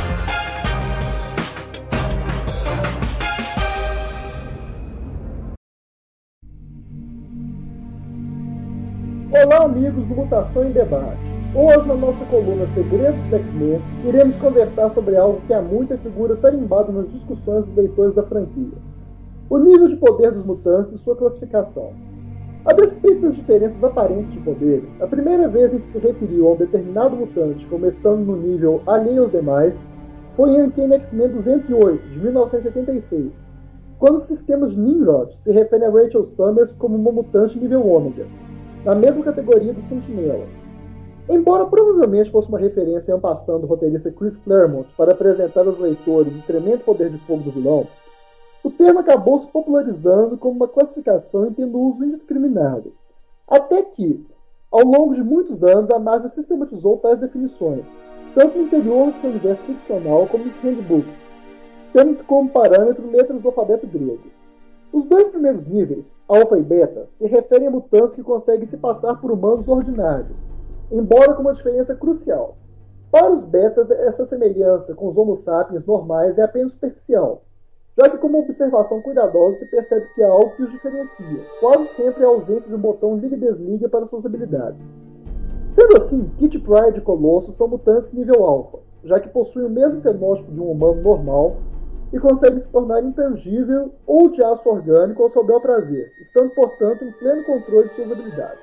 Olá, amigos do Mutação em Debate. Hoje, na nossa coluna Segredos do X-Men, iremos conversar sobre algo que há muito é figura tarimbada nas discussões dos leitores da franquia: o nível de poder dos mutantes e sua classificação. A despeito das diferenças aparentes de poderes, a primeira vez em que se referiu a um determinado mutante como estando no nível alheio aos demais foi em Uncanny X-Men duzentos e oito, de mil novecentos e oitenta e seis, quando os sistemas de Nimrod se referem a Rachel Summers como uma mutante nível ômega, na mesma categoria do Sentinela. Embora provavelmente fosse uma referência en passant do roteirista Chris Claremont para apresentar aos leitores o tremendo poder de fogo do vilão, o termo acabou se popularizando como uma classificação e tendo uso indiscriminado. Até que, ao longo de muitos anos, a Marvel sistematizou tais definições, tanto no interior do seu universo ficcional como nos handbooks, tendo como parâmetro letras do alfabeto grego. Os dois primeiros níveis, Alpha e Beta, se referem a mutantes que conseguem se passar por humanos ordinários, embora com uma diferença crucial. Para os betas, essa semelhança com os Homo sapiens normais é apenas superficial, já que com uma observação cuidadosa se percebe que há algo que os diferencia, quase sempre a ausência de um botão liga e desliga para suas habilidades. Sendo assim, Kit Pryde e Colossus são mutantes nível alfa, já que possuem o mesmo fenótipo de um humano normal e conseguem se tornar intangível ou de aço orgânico ao seu bel prazer, estando, portanto, em pleno controle de suas habilidades.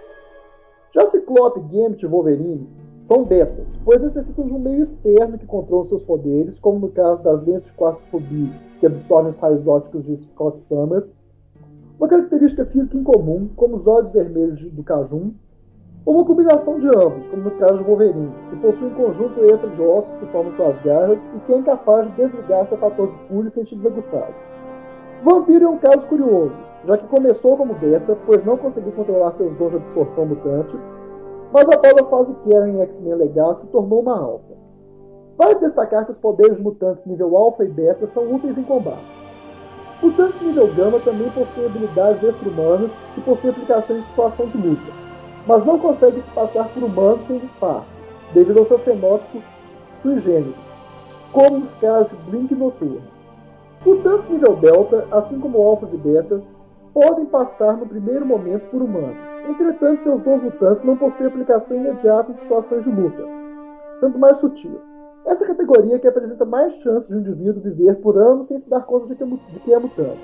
Já Ciclope, Gambit e Wolverine são betas, pois necessitam de um meio externo que controle seus poderes, como no caso das lentes de quadrafobia que absorvem os raios ópticos de Scott Summers, uma característica física incomum, como os olhos vermelhos do Cajun, ou uma combinação de ambos, como no caso de Wolverine, que possui um conjunto extra de ossos que formam suas garras e que é incapaz de desligar seu fator de cura e sentidos aguçados. Vampiro é um caso curioso, já que começou como beta, pois não conseguiu controlar seus dons de absorção mutante, mas após a fase Karen em X-Men Legacy se tornou uma alfa. Vale destacar que os poderes mutantes nível alfa e beta são úteis em combate. Mutantes nível gama também possuem habilidades extra-humanas que possuem aplicações em situação de luta, mas não conseguem se passar por humanos sem disfarce, devido ao seu fenótipo sui generis, como nos casos de Blink e Noturno. Mutantes nível delta, assim como alfas e betas, podem passar no primeiro momento por humanos. Entretanto, seus dons mutantes não possuem aplicação imediata em situações de luta, sendo mais sutis. Essa categoria é que apresenta mais chances de um indivíduo viver por anos sem se dar conta de que é, de que é mutante.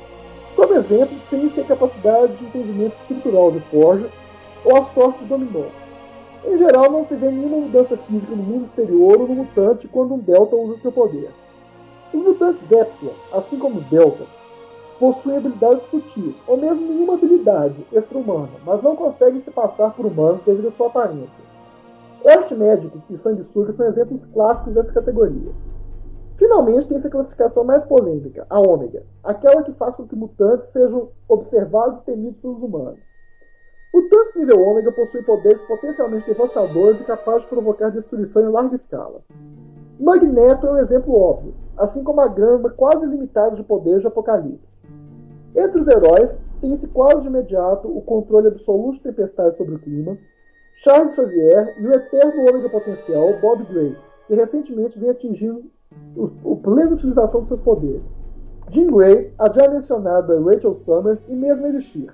Como exemplo, tem-se a capacidade de entendimento estrutural de Forja ou a sorte de Dominó. Em geral, não se vê nenhuma mudança física no mundo exterior ou no mutante quando um Delta usa seu poder. Os mutantes Epsilon, assim como os Delta, possuem habilidades sutis, ou mesmo nenhuma habilidade extra-humana, mas não conseguem se passar por humanos devido à sua aparência. Archmédicos e sanguessugas são exemplos clássicos dessa categoria. Finalmente, tem essa classificação mais polêmica, a Ômega, aquela que faz com que mutantes sejam observados e temidos pelos humanos. Mutantes nível Ômega possuem poderes potencialmente devastadores e capazes de provocar destruição em larga escala. Magneto é um exemplo óbvio, assim como a gama quase limitada de poderes de Apocalipse. Entre os heróis, tem-se quase de imediato o controle absoluto de tempestade sobre o clima, Charles Xavier e o eterno Ômega potencial, Bob Gray, que recentemente vem atingindo a plena utilização de seus poderes. Jean Grey, a já mencionada Rachel Summers e mesmo Elixir.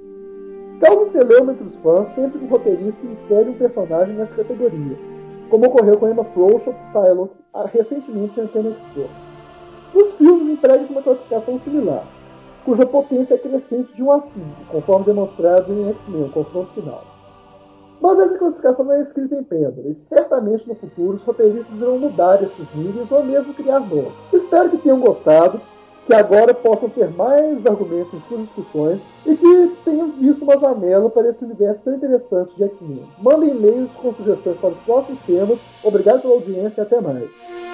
Causa celeuma entre os fãs sempre que o roteirista insere um personagem nessa categoria, como ocorreu com Emma Frost ou Psylocke recentemente em Antena Expo. Nos filmes emprega-se uma classificação similar, cuja potência é crescente de um a cinco, conforme demonstrado em X-Men, o confronto final. Mas essa classificação não é escrita em pedra, e certamente no futuro os roteiristas irão mudar esses níveis ou mesmo criar novos. Espero que tenham gostado, que agora possam ter mais argumentos em suas discussões e que tenham visto uma janela para esse universo tão interessante de X-Men. Mandem e-mails com sugestões para os próximos temas. Obrigado pela audiência e até mais.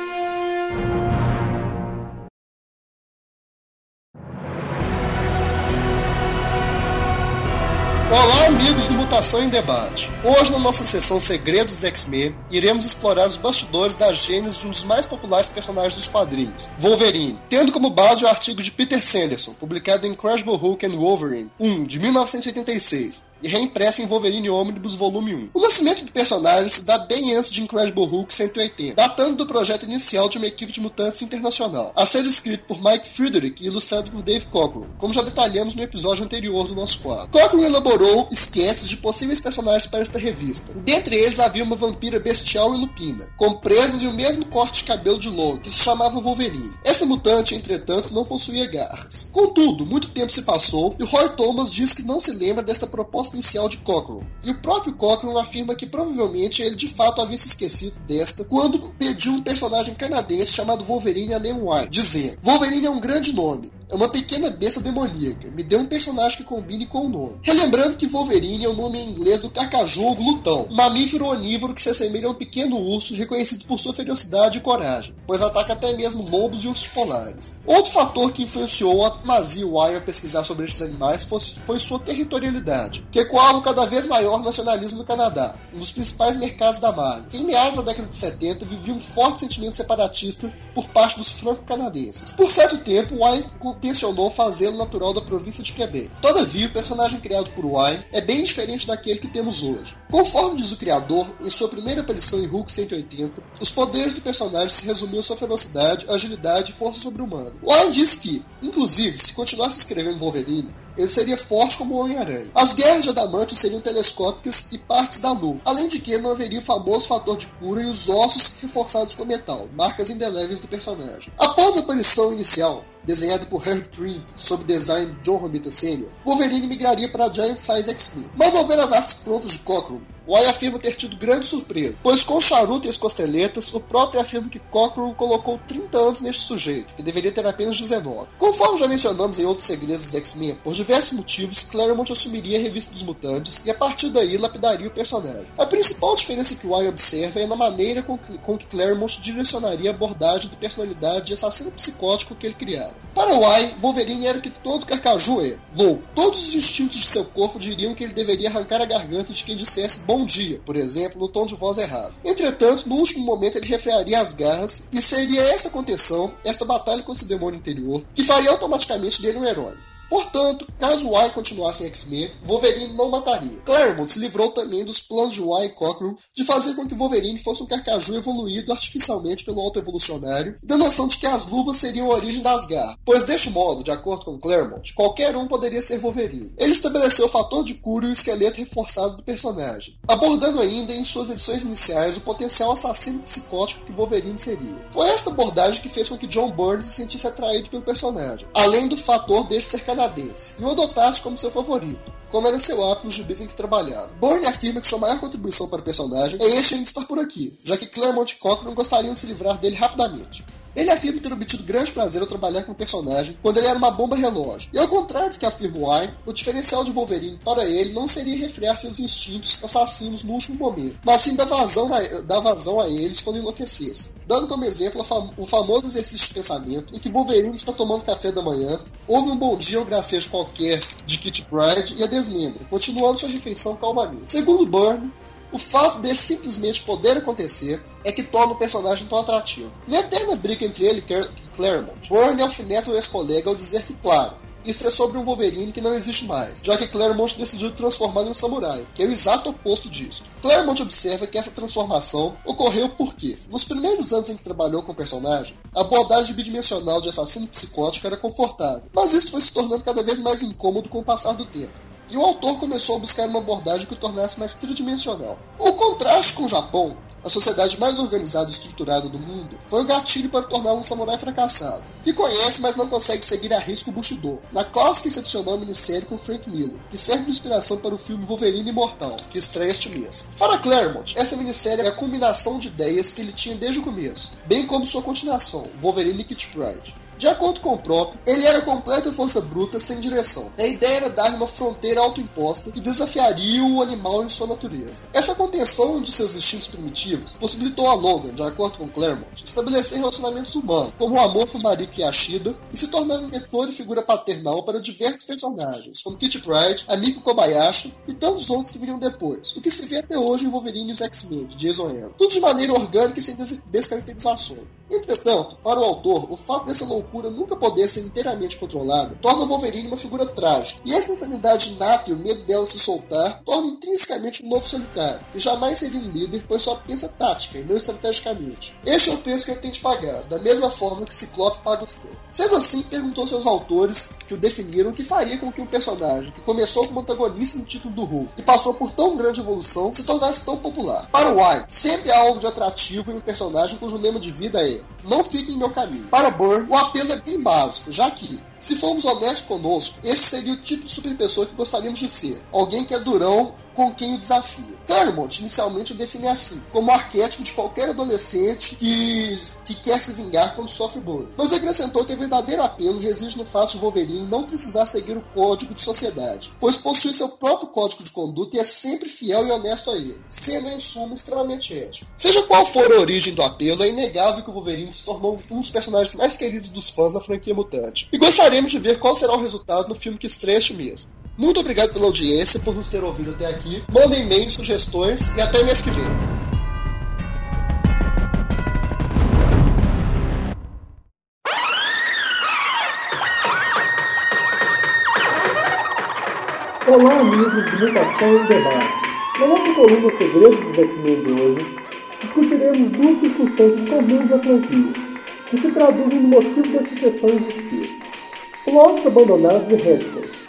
Olá, amigos do Mutação em Debate. Hoje, na nossa sessão Segredos dos X-Men, iremos explorar os bastidores da gênese de um dos mais populares personagens dos quadrinhos, Wolverine, tendo como base o artigo de Peter Sanderson, publicado em Incredible Hulk and Wolverine um, de mil novecentos e oitenta e seis, e reimpresso em Wolverine Omnibus Volume um. O nascimento do personagem se dá bem antes de Incredible Hulk cento e oitenta, datando do projeto inicial de uma equipe de mutantes internacional, a ser escrito por Mike Friedrich e ilustrado por Dave Cockrum, como já detalhamos no episódio anterior do nosso quadro. Cockrum elaborou esquetes de possíveis personagens para esta revista. Dentre eles havia uma vampira bestial e lupina, com presas e o mesmo corte de cabelo de Long, que se chamava Wolverine. Essa mutante, entretanto, não possuía garras. Contudo, muito tempo se passou e Roy Thomas diz que não se lembra dessa proposta inicial de Cockrum. E o próprio Cockrum afirma que provavelmente ele de fato havia se esquecido desta quando pediu um personagem canadense chamado Wolverine a Len Wein, dizendo: Wolverine é um grande nome. é uma pequena besta demoníaca. Me dê um personagem que combine com o nome. Relembrando que Wolverine é o nome em inglês do carcaju ou glutão, um mamífero onívoro que se assemelha a um pequeno urso reconhecido por sua ferocidade e coragem, pois ataca até mesmo lobos e ursos polares. Outro fator que influenciou a Mazzy Wire a pesquisar sobre estes animais foi, foi sua territorialidade, que ecoava o cada vez maior nacionalismo no Canadá, um dos principais mercados da Marvel, que em meados da década de setenta vivia um forte sentimento separatista por parte dos franco-canadenses. Por certo tempo, Wire tensionou fazê-lo natural da província de Quebec. Todavia, o personagem criado por Wire é bem diferente daquele que temos hoje. Conforme diz o criador, em sua primeira aparição em Hulk cento e oitenta, os poderes do personagem se resumiam a sua velocidade, agilidade e força sobre-humana. Wire diz que, inclusive, se continuasse escrevendo Wolverine, ele seria forte como o Homem-Aranha. As guerras de Adamantium seriam telescópicas e partes da Lua, além de que não haveria o famoso fator de cura e os ossos reforçados com metal, marcas indeléveis do personagem. Após a aparição inicial, desenhado por Herb Trimpe, sob design de John Romita sênior, Wolverine migraria para a Giant Size X-Men. Mas ao ver as artes prontas de Cockrum, Wire afirma ter tido grande surpresa, pois com o charuto e as costeletas, o próprio afirma que Cockrum colocou trinta anos neste sujeito, que deveria ter apenas dezenove. Conforme já mencionamos em outros segredos da X-Men, por diversos motivos, Claremont assumiria a revista dos mutantes e a partir daí lapidaria o personagem. A principal diferença que Wire observa é na maneira com que, com que Claremont direcionaria a abordagem da personalidade de assassino psicótico que ele criara. Para Wire, Wolverine era o que todo carcaju é, louco. Todos os instintos de seu corpo diriam que ele deveria arrancar a garganta de quem dissesse bom dia, por exemplo, no tom de voz errado. Entretanto, no último momento ele refrearia as garras e seria esta contenção, esta batalha com seu demônio interior, que faria automaticamente dele um herói. Portanto, caso Wire continuasse em X-Men, Wolverine não mataria. Claremont se livrou também dos planos de Wire e Cockrum de fazer com que Wolverine fosse um carcaju evoluído artificialmente pelo autoevolucionário, da noção de que as luvas seriam a origem das garras, pois deste modo, de acordo com Claremont, qualquer um poderia ser Wolverine. Ele estabeleceu o fator de cura e o esqueleto reforçado do personagem, abordando ainda em suas edições iniciais o potencial assassino psicótico que Wolverine seria. Foi esta abordagem que fez com que John Byrne se sentisse atraído pelo personagem, além do fator dele ser canadense, e o adotasse como seu favorito, como era seu hábito nos gibis em que trabalhava. Byrne afirma que sua maior contribuição para o personagem é este ainda estar por aqui, já que Claremont e Cockrum gostariam de se livrar dele rapidamente. Ele afirma ter obtido grande prazer ao trabalhar com o personagem quando ele era uma bomba relógio. E ao contrário do que afirma Wire, o diferencial de Wolverine para ele não seria refrear seus instintos assassinos no último momento, mas sim dar vazão a, dar vazão a eles quando enlouquecesse. Dando como exemplo o famoso exercício de pensamento em que Wolverine está tomando café da manhã, ouve um bom dia ou gracejo qualquer de Kitty Pryde e a desmembra, continuando sua refeição calmamente. Segundo Byrne, o fato dele simplesmente poder acontecer é que torna o personagem tão atrativo. Na eterna briga entre ele e Claremont, Byrne alfineta o ex-colega ao dizer que, claro, isso é sobre um Wolverine que não existe mais, já que Claremont decidiu transformá-lo em um samurai, que é o exato oposto disso. Claremont observa que essa transformação ocorreu porque, nos primeiros anos em que trabalhou com o personagem, a abordagem bidimensional de assassino psicótico era confortável, mas isso foi se tornando cada vez mais incômodo com o passar do tempo. E o autor começou a buscar uma abordagem que o tornasse mais tridimensional. O contraste com o Japão, a sociedade mais organizada e estruturada do mundo, foi o gatilho para torná-lo um samurai fracassado, que conhece, mas não consegue seguir a risco o Bushido, na clássica e excepcional minissérie com Frank Miller, que serve de inspiração para o filme Wolverine Imortal, que estreia este mês. Para Claremont, essa minissérie é a combinação de ideias que ele tinha desde o começo, bem como sua continuação, Wolverine e Kitty Pryde. De acordo com o próprio, ele era completa força bruta sem direção. A ideia era dar-lhe uma fronteira autoimposta que desafiaria o animal em sua natureza. Essa contenção de seus instintos primitivos possibilitou a Logan, de acordo com Claremont, estabelecer relacionamentos humanos, como o amor por Mariko Yashida, e se tornar um mentor e figura paternal para diversos personagens, como Kitty Pryde, Amiko Kobayashi e tantos outros que viriam depois, o que se vê até hoje em Wolverine e os X-Men, de Jason Aaron. Tudo de maneira orgânica e sem des- descaracterizações. Entretanto, para o autor, o fato dessa loucura nunca poder ser inteiramente controlada torna o Wolverine uma figura trágica, e essa insanidade inata e o medo dela se soltar torna intrinsecamente um lobo solitário, que jamais seria um líder, pois só pensa tática e não estrategicamente. Este é o preço que ele tem de pagar, da mesma forma que Ciclope paga o seu. Sendo assim, perguntou seus autores, que o definiram, o que faria com que um personagem que começou como antagonista no título do Hulk e passou por tão grande evolução se tornasse tão popular. Para Wire, sempre há algo de atrativo em um personagem cujo lema de vida é "não fique em meu caminho". Para Byrne, o apelo é bem básico, já que, se formos honestos conosco, este seria o tipo de superpessoa que gostaríamos de ser. Alguém que é durão com quem o desafia. Claremont inicialmente o define assim, como o arquétipo de qualquer adolescente que, que quer se vingar quando sofre bullying. Mas acrescentou que o verdadeiro apelo reside no fato de Wolverine não precisar seguir o código de sociedade, pois possui seu próprio código de conduta e é sempre fiel e honesto a ele, sendo em suma extremamente ético. Seja qual for a origem do apelo, é inegável que o Wolverine se tornou um dos personagens mais queridos dos fãs da franquia mutante. E gostaríamos de ver qual será o resultado no filme que estreia este mês. Muito obrigado pela audiência, por nos ter ouvido até aqui. Mandem e-mails, sugestões e até mês que vem. Olá, amigos de Mutação em Debate. Na nossa coluna Segredos dos X-Men de hoje, discutiremos duas circunstâncias comuns da franquia, que se traduzem no motivo da sucessão existir: plots abandonados e retcons.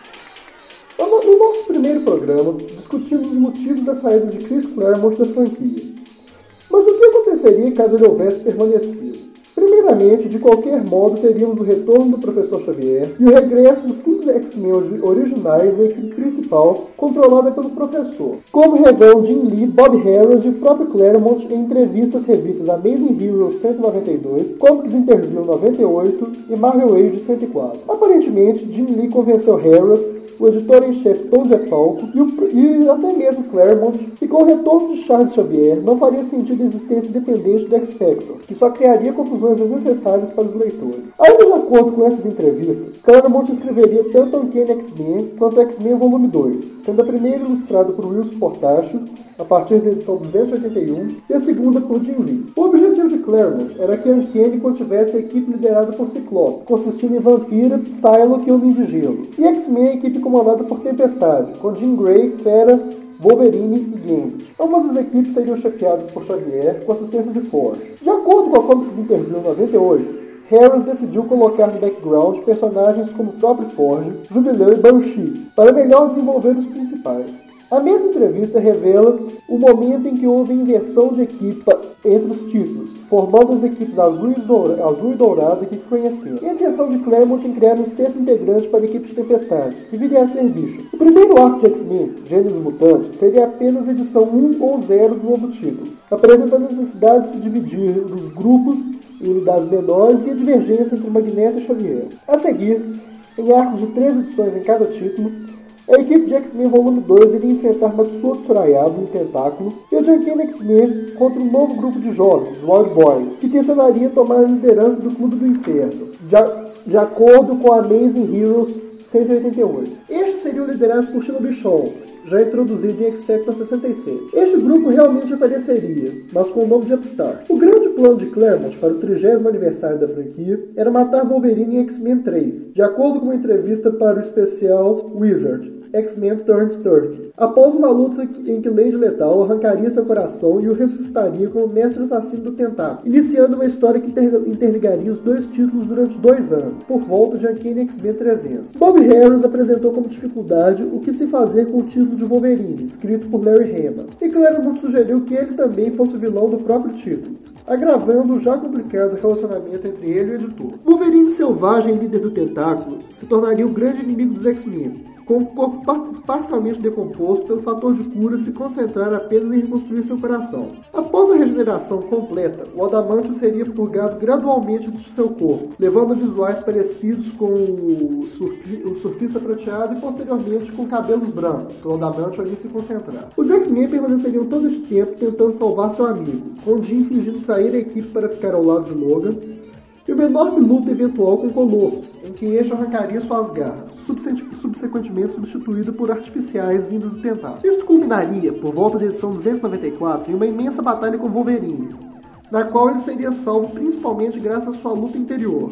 No nosso primeiro programa, discutimos os motivos da saída de Chris Claremont da franquia. Mas o que aconteceria caso ele houvesse permanecido? Primeiramente, de qualquer modo, teríamos o retorno do Professor Xavier e o regresso dos cinco X-Men originais da equipe principal, controlada pelo Professor, como revelam Jim Lee, Bob Harris e o próprio Claremont em entrevistas revistas Amazing Heroes cento e noventa e dois, Comics Interview noventa e oito e Marvel Age cento e quatro. Aparentemente, Jim Lee convenceu Harris, o editor-em-chefe Tom DeFalco e, o, e até mesmo Claremont, que com o retorno de Charles Xavier não faria sentido a existência independente do X-Factor, que só criaria confusões desnecessárias para os leitores. Ainda de acordo com essas entrevistas, Claremont escreveria tanto Uncanny X-Men quanto X-Men Volume dois, sendo a primeira ilustrada por Wilson Portacio, a partir da edição duzentos e oitenta e um, e a segunda por Jim Lee. O objetivo de Claremont era que Uncanny contivesse a equipe liderada por Ciclope, consistindo em Vampira, Psylocke e Homem de Gelo, e X-Men a equipe comandada por Tempestade, com Jean Grey, Fera, Wolverine e Gambit. Ambas as equipes seriam chefiadas por Xavier, com assistência de Forge. De acordo com a Comics Interview noventa e oito, Harris decidiu colocar no background personagens como o próprio Forge, Jubileu e Banshee, para melhor desenvolver os principais. A mesma entrevista revela o momento em que houve inversão de equipe entre os títulos, formando as equipes azul e, doura, azul e dourada que conhecemos. E a intenção de Claremont em criar um sexto integrante para a equipe de Tempestade, que viria a ser Bishop. O primeiro arco de X-Men, Gênesis Mutante, seria apenas edição um ou zero do novo título, apresentando a necessidade de se dividir nos grupos em unidades menores e a divergência entre Magneto e Xavier. A seguir, em arcos de três edições em cada título, a equipe de X-Men Volume dois iria enfrentar Matsuo Tsurayama no Tentáculo e a de Uncanny X-Men contra um novo grupo de jovens, os Wild Boys, que tensionaria tomar a liderança do Clube do Inferno, de, a, de acordo com a Amazing Heroes cento e oitenta e oito. Estes seriam liderados por Shino Bichon, já introduzido em X-Factor sessenta e seis. Este grupo realmente apareceria, mas com o nome de Upstart. O grande plano de Claremont para o trigésimo aniversário da franquia era matar Wolverine em X-Men três, de acordo com uma entrevista para o especial Wizard, X-Men Turns trinta. Após uma luta em que Lady Lethal arrancaria seu coração e o ressuscitaria como mestre assassino do Tentáculo, iniciando uma história que interligaria os dois títulos durante dois anos, por volta de Uncanny X-Men trezentos. Bob Harris apresentou como dificuldade o que se fazer com o título de Wolverine, escrito por Larry Hama, e Claremont sugeriu que ele também fosse o vilão do próprio título, agravando o já complicado relacionamento entre ele e o editor. Wolverine selvagem, líder do Tentáculo, se tornaria o grande inimigo dos X-Men, com o corpo parcialmente decomposto pelo fator de cura se concentrar apenas em reconstruir seu coração. Após a regeneração completa, o adamantium seria purgado gradualmente do seu corpo, levando a visuais parecidos com o, surfi, o surfista prateado e posteriormente com cabelos brancos, pelo adamantium ali se concentrar. Os X-Men permaneceriam todo este tempo tentando salvar seu amigo, com Jean fingindo trair a equipe para ficar ao lado de Logan, e uma enorme luta eventual com Colossus, em que este arrancaria suas garras, subsequentemente substituído por artificiais vindos do Tentáculo. Isto culminaria, por volta da edição duzentos e noventa e quatro, em uma imensa batalha com Wolverine, na qual ele seria salvo principalmente graças à sua luta interior.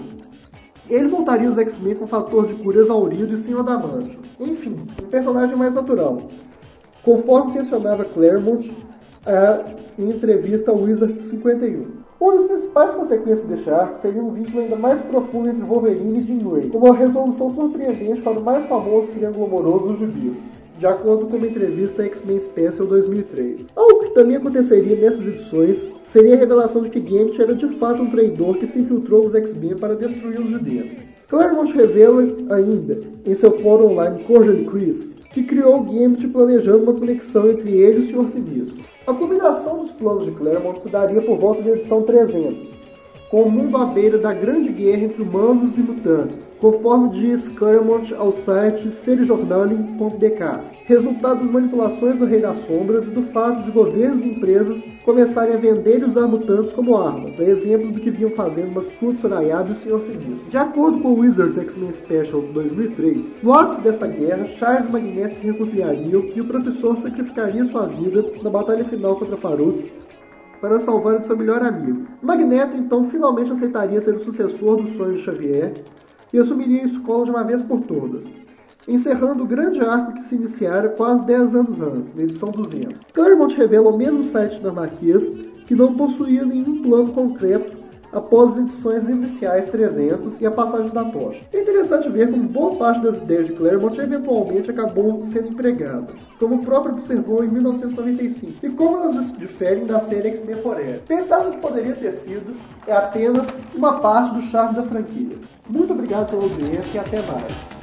Ele voltaria aos X-Men com o fator de cura exaurido e sem o adamantium. Enfim, um personagem mais natural, conforme mencionava Claremont a, em entrevista ao Wizard cinquenta e um. Uma das principais consequências deste arco seria um vínculo ainda mais profundo entre Wolverine e Jean Grey, com uma resolução surpreendente para o mais famoso triângulo amoroso dos gibis, de acordo com uma entrevista a X-Men Special dois mil e três. Algo que também aconteceria nessas edições seria a revelação de que Gambit era de fato um traidor que se infiltrou nos X-Men para destruí-los de dentro. Claremont revela ainda, em seu fórum online Cordially Crisp, que criou o Gambit planejando uma conexão entre ele e o senhor Sinistro. A combinação dos planos de Claremont se daria por volta da edição trezentos, com o mundo à beira da grande guerra entre humanos e mutantes, conforme diz Claremont ao site serijournaling ponto d k, resultado das manipulações do Rei das Sombras e do fato de governos e empresas começarem a vender e usar mutantes como armas, a exemplo do que vinham fazendo Maxud Sorayab e o senhor Sinistro. De acordo com o Wizards X-Men Special de dois mil e três, no ápice desta guerra, Charles e Magneto se reconciliariam e o professor sacrificaria sua vida na batalha final contra Farouk para salvar de seu melhor amigo. Magneto, então, finalmente aceitaria ser o sucessor do sonho de Xavier e assumiria a escola de uma vez por todas, encerrando o grande arco que se iniciara quase dez anos antes, na edição duzentos. Claremont revela ao mesmo site dinamarquês que não possuía nenhum plano concreto após as edições iniciais trezentos e a passagem da tocha. É interessante ver como boa parte das ideias de Claremont eventualmente acabou sendo empregada, como o próprio observou em mil novecentos e noventa e cinco, e como elas diferem da série X-Men Forever. Pensar no que poderia ter sido é apenas uma parte do charme da franquia. Muito obrigado pela audiência e até mais.